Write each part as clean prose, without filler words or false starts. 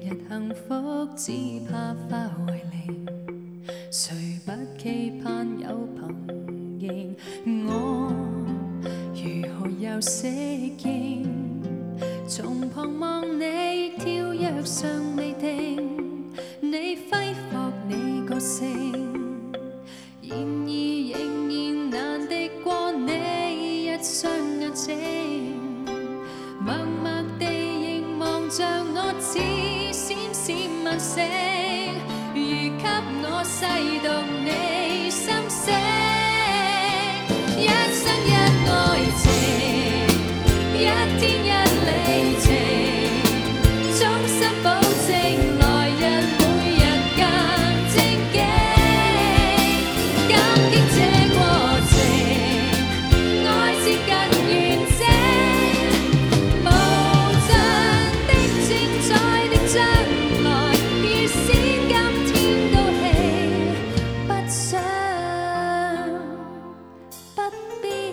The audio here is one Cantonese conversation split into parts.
日幸福，只怕化为零。谁不期盼有朋應？我如何又適應？從旁望你跳躍尚未定，你揮霍你個性，然而仍然難敵過你一雙眼睛，默默地凝望着我，似閃閃晚星，如給我細讀你心聲，一生一愛情，一天一里程，終身保證來日每日更正經，感激這過程，愛接近完整，無盡的精彩的將來，預先今天高興，不想不必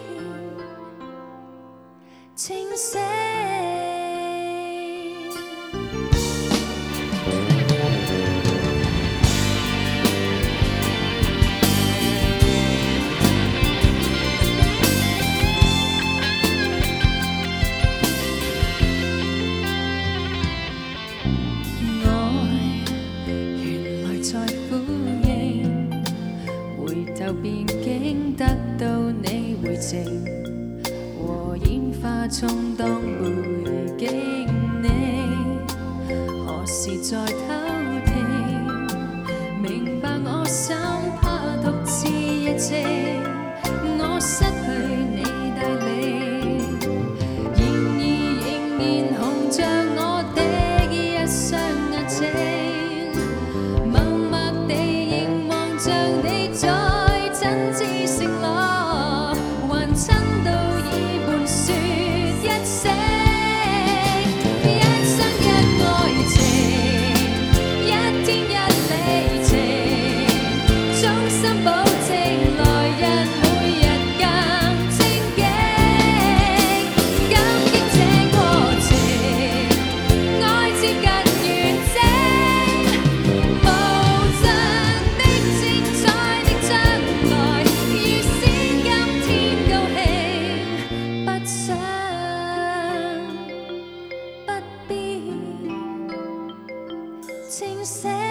清醒。原來在呼應，回頭便竟得到你回程，和煙花充當背景，你何時在偷聽？明白我心怕獨自一靜，我失去你帶領，然而仍然紅着我的一雙眼睛，默默地凝望着你在真摯承諾，還親到已半說一聲，一生一愛情，一天一里程，終身保證來日每日更正經，感激這過程，愛接近完整，無盡的精彩的將來，預先今天高興，不想不必清醒。